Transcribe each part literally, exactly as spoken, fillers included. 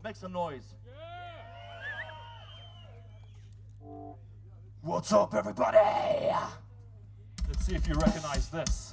Make some noise. What's up, everybody? Let's see if you recognize this.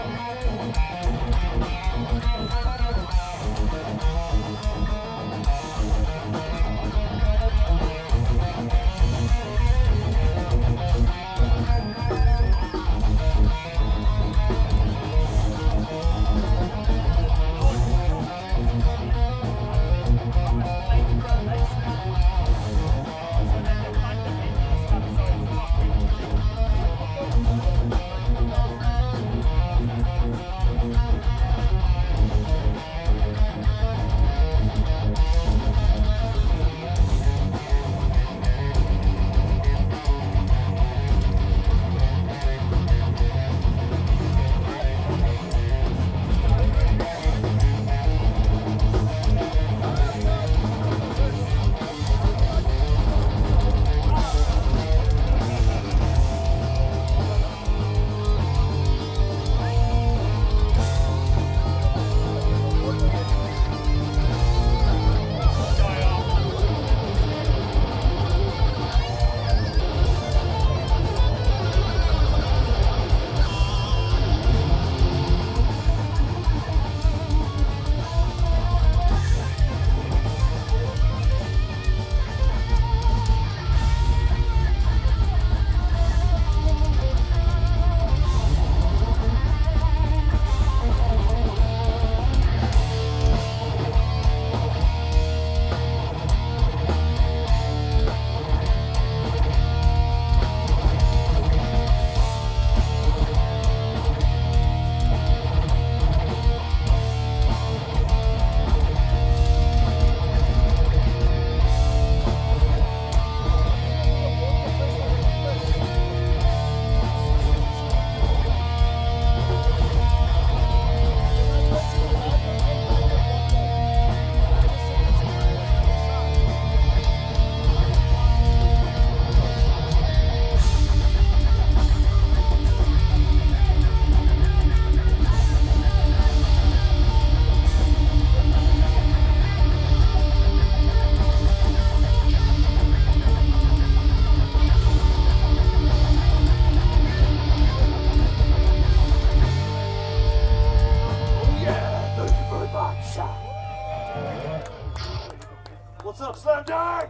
What's up, Slam Dunk?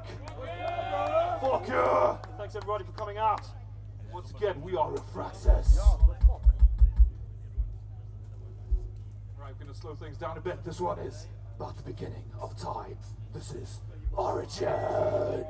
Fuck yeah! Thanks everybody for coming out. Once again, we are Refraxis. Right, we're gonna slow things down a bit. This one is about the beginning of time. This is Origin.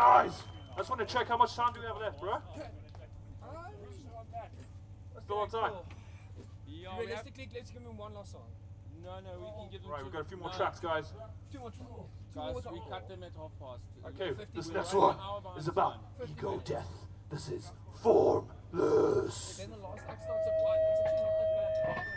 guys. I just want to check how much time do we have left, bro? Still on time. Yeah, realistically, let's give him one last song. No, no, we can give them. Right, we've got a few more no. tracks, guys. Too much. Guys, we cut them at half past. Okay, this next one is about ego death. This is Formless. Then the last act starts at one. That's actually not that bad.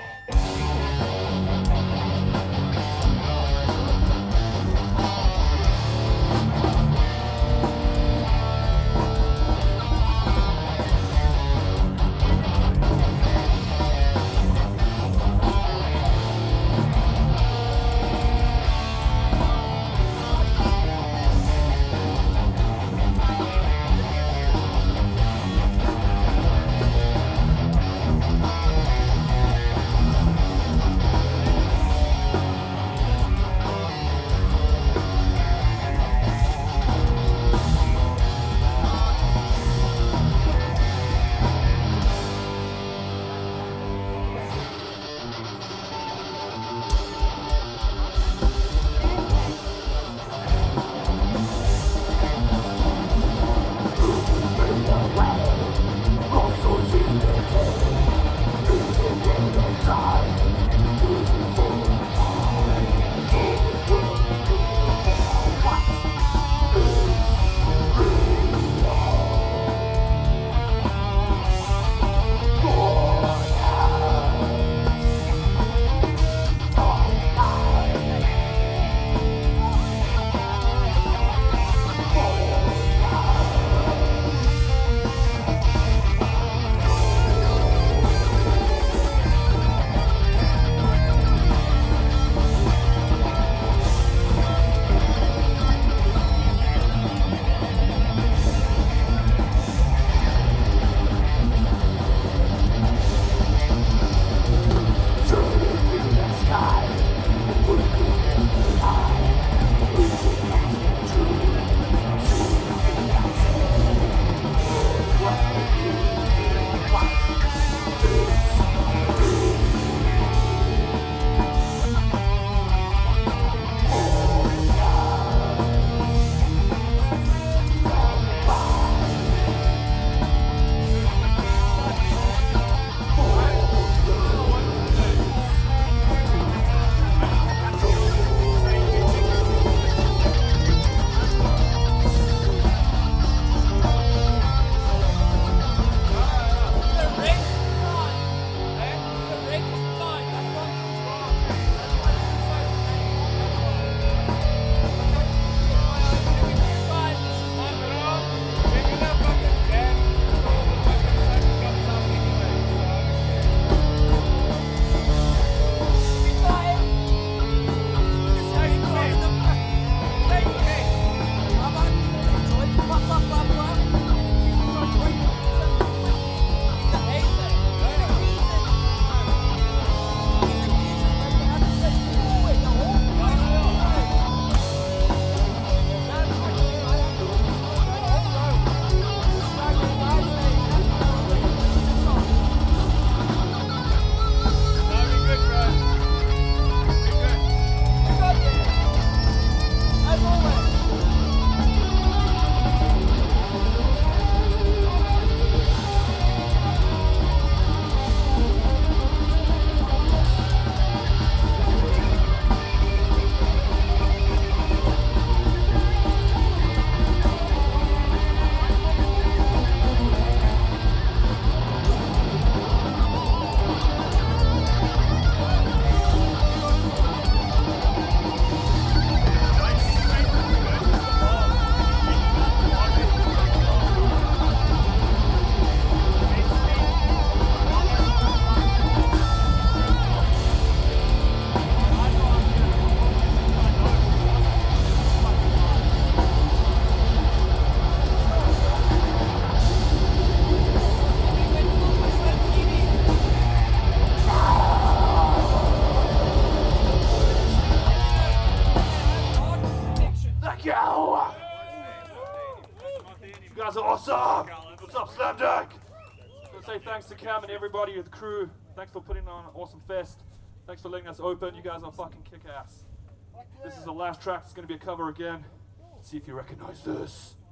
guys are awesome! What's up, Slam Dunk? I want to say thanks to Cam and everybody at the crew. Thanks for putting on an awesome fest. Thanks for letting us open. You guys are fucking kick-ass. This is the last track. It's going to be a cover again. Let's see if you recognize this.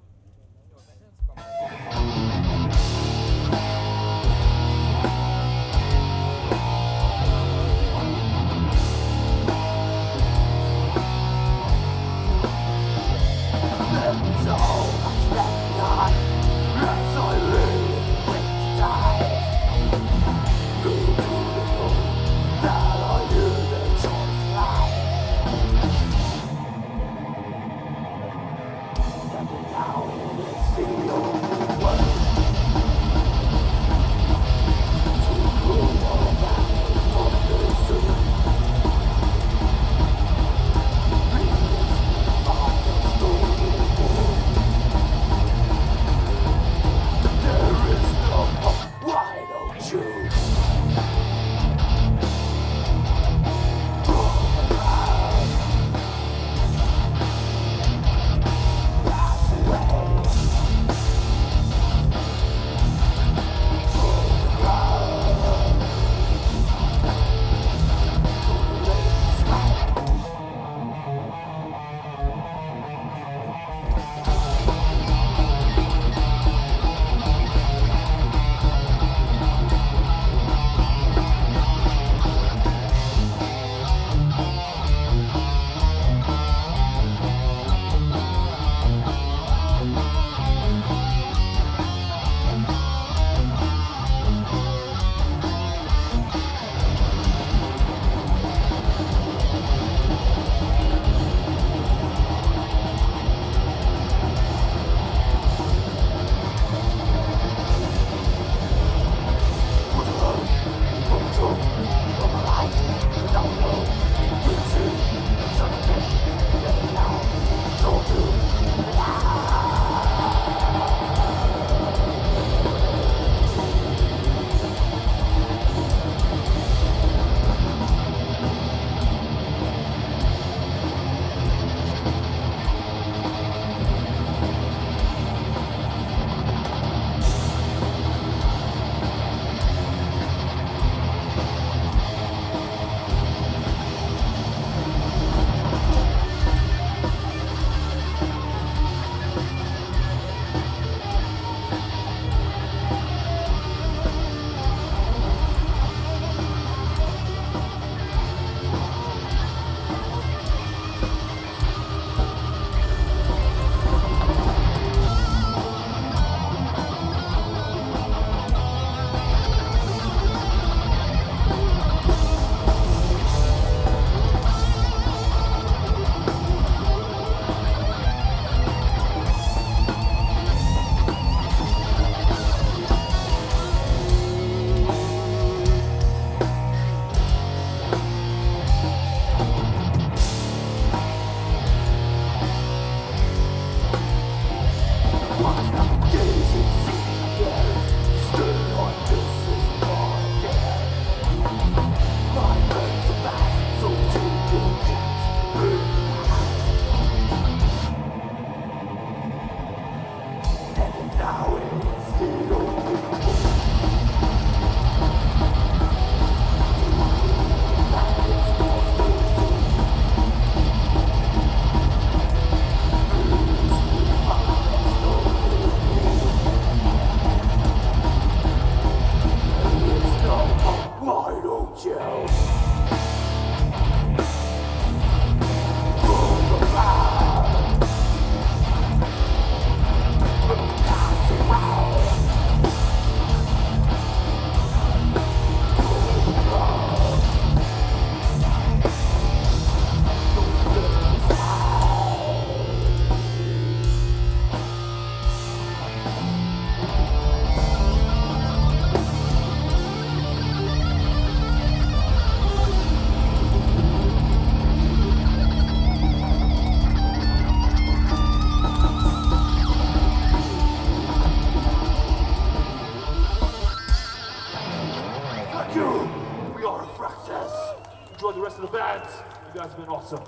Enjoy the rest of the band. You guys have been awesome.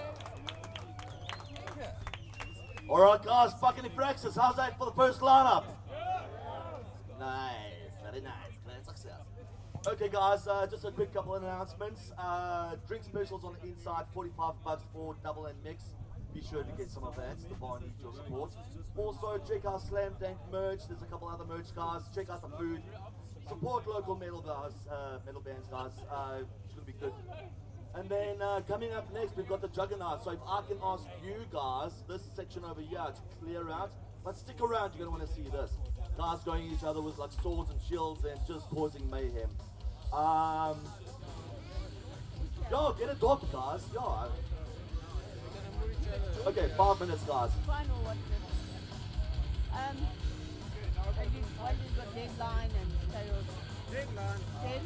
Alright guys, fucking Efraxis, how's that for the first lineup? Nice, very nice, great success. Okay guys, uh, just a quick couple of announcements. Uh, drink specials on the inside, forty-five bucks for double and mix. be sure to get some of that. The bar needs your support. Also, check out Slam Dank merch. There's a couple other merch, guys. Check out the food. Support local metal guys, uh, metal bands, guys. Uh, it's gonna be good. And then uh, coming up next, we've got the Juggernaut. So if I can ask you guys, this section over here to clear out, but stick around, you're gonna want to see this. Guys going at each other with like swords and shields and just causing mayhem. Um, yo, get a dog, guys. Yo. I- Okay, five minutes, guys. Final one. Um, have you, what is your deadline and sales? Deadline. Ten?